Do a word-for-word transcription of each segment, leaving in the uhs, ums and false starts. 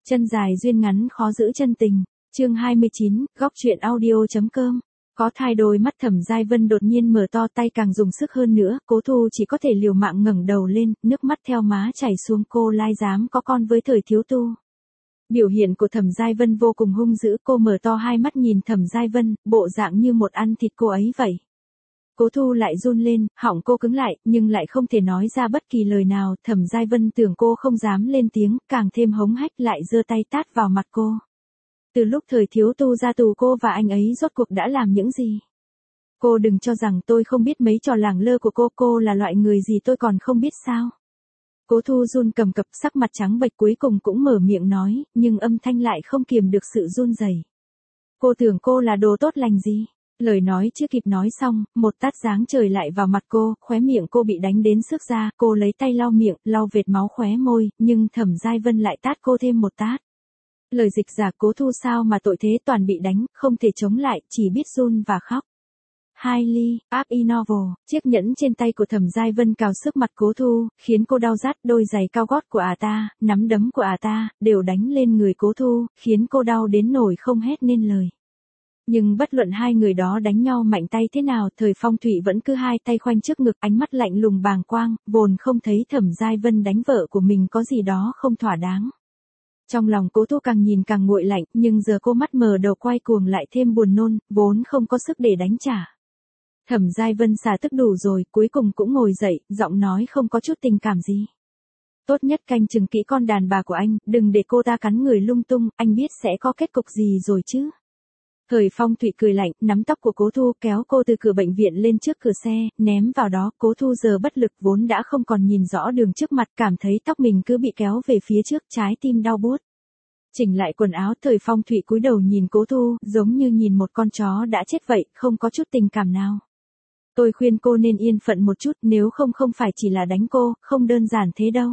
Chân dài duyên ngắn khó giữ chân tình. Chương hai mươi chín, góc truyện audio.com. Có thai đôi mắt Thẩm Giai Vân đột nhiên mở to, tay càng dùng sức hơn nữa, Cố Thu chỉ có thể liều mạng ngẩng đầu lên, nước mắt theo má chảy xuống. Cô lai dám có con với Thời Thiếu Tu. Biểu hiện của Thẩm Giai Vân vô cùng hung dữ, cô mở to hai mắt nhìn Thẩm Giai Vân, bộ dạng như một ăn thịt cô ấy vậy. Cố Thu lại run lên, họng cô cứng lại, nhưng lại không thể nói ra bất kỳ lời nào. Thẩm Giai Vân tưởng cô không dám lên tiếng, càng thêm hống hách, lại giơ tay tát vào mặt cô. Từ lúc Thời Thiếu Tu ra tù, cô và anh ấy rốt cuộc đã làm những gì? Cô đừng cho rằng tôi không biết mấy trò lẳng lơ của cô, cô là loại người gì tôi còn không biết sao? Cố Thu run cầm cập, sắc mặt trắng bệch, cuối cùng cũng mở miệng nói, nhưng âm thanh lại không kiềm được sự run rẩy. Cô tưởng cô là đồ tốt lành gì? Lời nói chưa kịp nói xong, một tát giáng trời lại vào mặt cô, khóe miệng cô bị đánh đến xước ra, cô lấy tay lau miệng, lau vệt máu khóe môi, nhưng Thẩm Giai Vân lại tát cô thêm một tát. Lời dịch giả: Cố Thu sao mà tội thế, toàn bị đánh, không thể chống lại, chỉ biết run và khóc. Hailey, App Innovo, chiếc nhẫn trên tay của Thẩm Giai Vân cào sức mặt Cố Thu, khiến cô đau rát. Đôi giày cao gót của ả ta, nắm đấm của ả ta, đều đánh lên người Cố Thu, khiến cô đau đến nỗi không hét nên lời. Nhưng bất luận hai người đó đánh nhau mạnh tay thế nào, Thời Phong Thụy vẫn cứ hai tay khoanh trước ngực, ánh mắt lạnh lùng bàng quang, vốn không thấy Thẩm Giai Vân đánh vợ của mình có gì đó không thỏa đáng. Trong lòng Cố Thu càng nhìn càng nguội lạnh, nhưng giờ cô mắt mờ đầu quay cuồng lại thêm buồn nôn, vốn không có sức để đánh trả. Thẩm Giai Vân xả tức đủ rồi, cuối cùng cũng ngồi dậy, giọng nói không có chút tình cảm gì. Tốt nhất canh chừng kỹ con đàn bà của anh, đừng để cô ta cắn người lung tung, anh biết sẽ có kết cục gì rồi chứ. Thời Phong Thụy cười lạnh, nắm tóc của Cố Thu, kéo cô từ cửa bệnh viện lên trước cửa xe, ném vào đó. Cố Thu giờ bất lực, vốn đã không còn nhìn rõ đường trước mặt, cảm thấy tóc mình cứ bị kéo về phía trước, trái tim đau buốt. Chỉnh lại quần áo, Thời Phong Thụy cúi đầu nhìn Cố Thu, giống như nhìn một con chó đã chết vậy, không có chút tình cảm nào. Tôi khuyên cô nên yên phận một chút, nếu không không phải chỉ là đánh cô, không đơn giản thế đâu.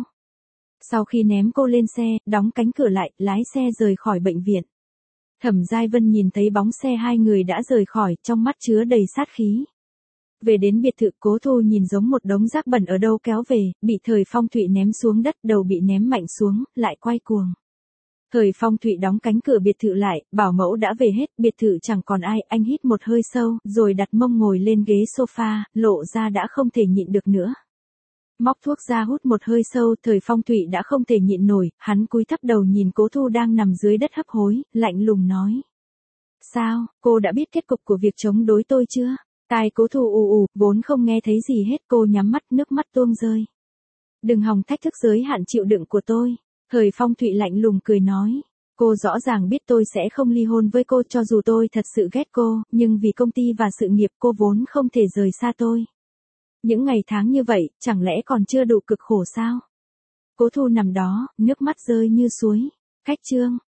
Sau khi ném cô lên xe, đóng cánh cửa lại, lái xe rời khỏi bệnh viện. Thẩm Giai Vân nhìn thấy bóng xe hai người đã rời khỏi, trong mắt chứa đầy sát khí. Về đến biệt thự, Cố Thu nhìn giống một đống rác bẩn ở đâu kéo về, bị Thời Phong Thụy ném xuống đất, đầu bị ném mạnh xuống, lại quay cuồng. Thời Phong Thụy đóng cánh cửa biệt thự lại, bảo mẫu đã về hết, biệt thự chẳng còn ai. Anh hít một hơi sâu, rồi đặt mông ngồi lên ghế sofa, lộ ra đã không thể nhịn được nữa. Móc thuốc ra hút một hơi sâu, Thời Phong Thụy đã không thể nhịn nổi, hắn cúi thấp đầu nhìn Cố Thu đang nằm dưới đất hấp hối, lạnh lùng nói. Sao, cô đã biết kết cục của việc chống đối tôi chưa? Tai Cố Thu ù ù, vốn không nghe thấy gì hết, cô nhắm mắt, nước mắt tuôn rơi. Đừng hòng thách thức giới hạn chịu đựng của tôi. Thời Phong Thụy lạnh lùng cười nói. Cô rõ ràng biết tôi sẽ không ly hôn với cô, cho dù tôi thật sự ghét cô, nhưng vì công ty và sự nghiệp cô vốn không thể rời xa tôi. Những ngày tháng như vậy, chẳng lẽ còn chưa đủ cực khổ sao? Cố Thu nằm đó, nước mắt rơi như suối. Cách chương.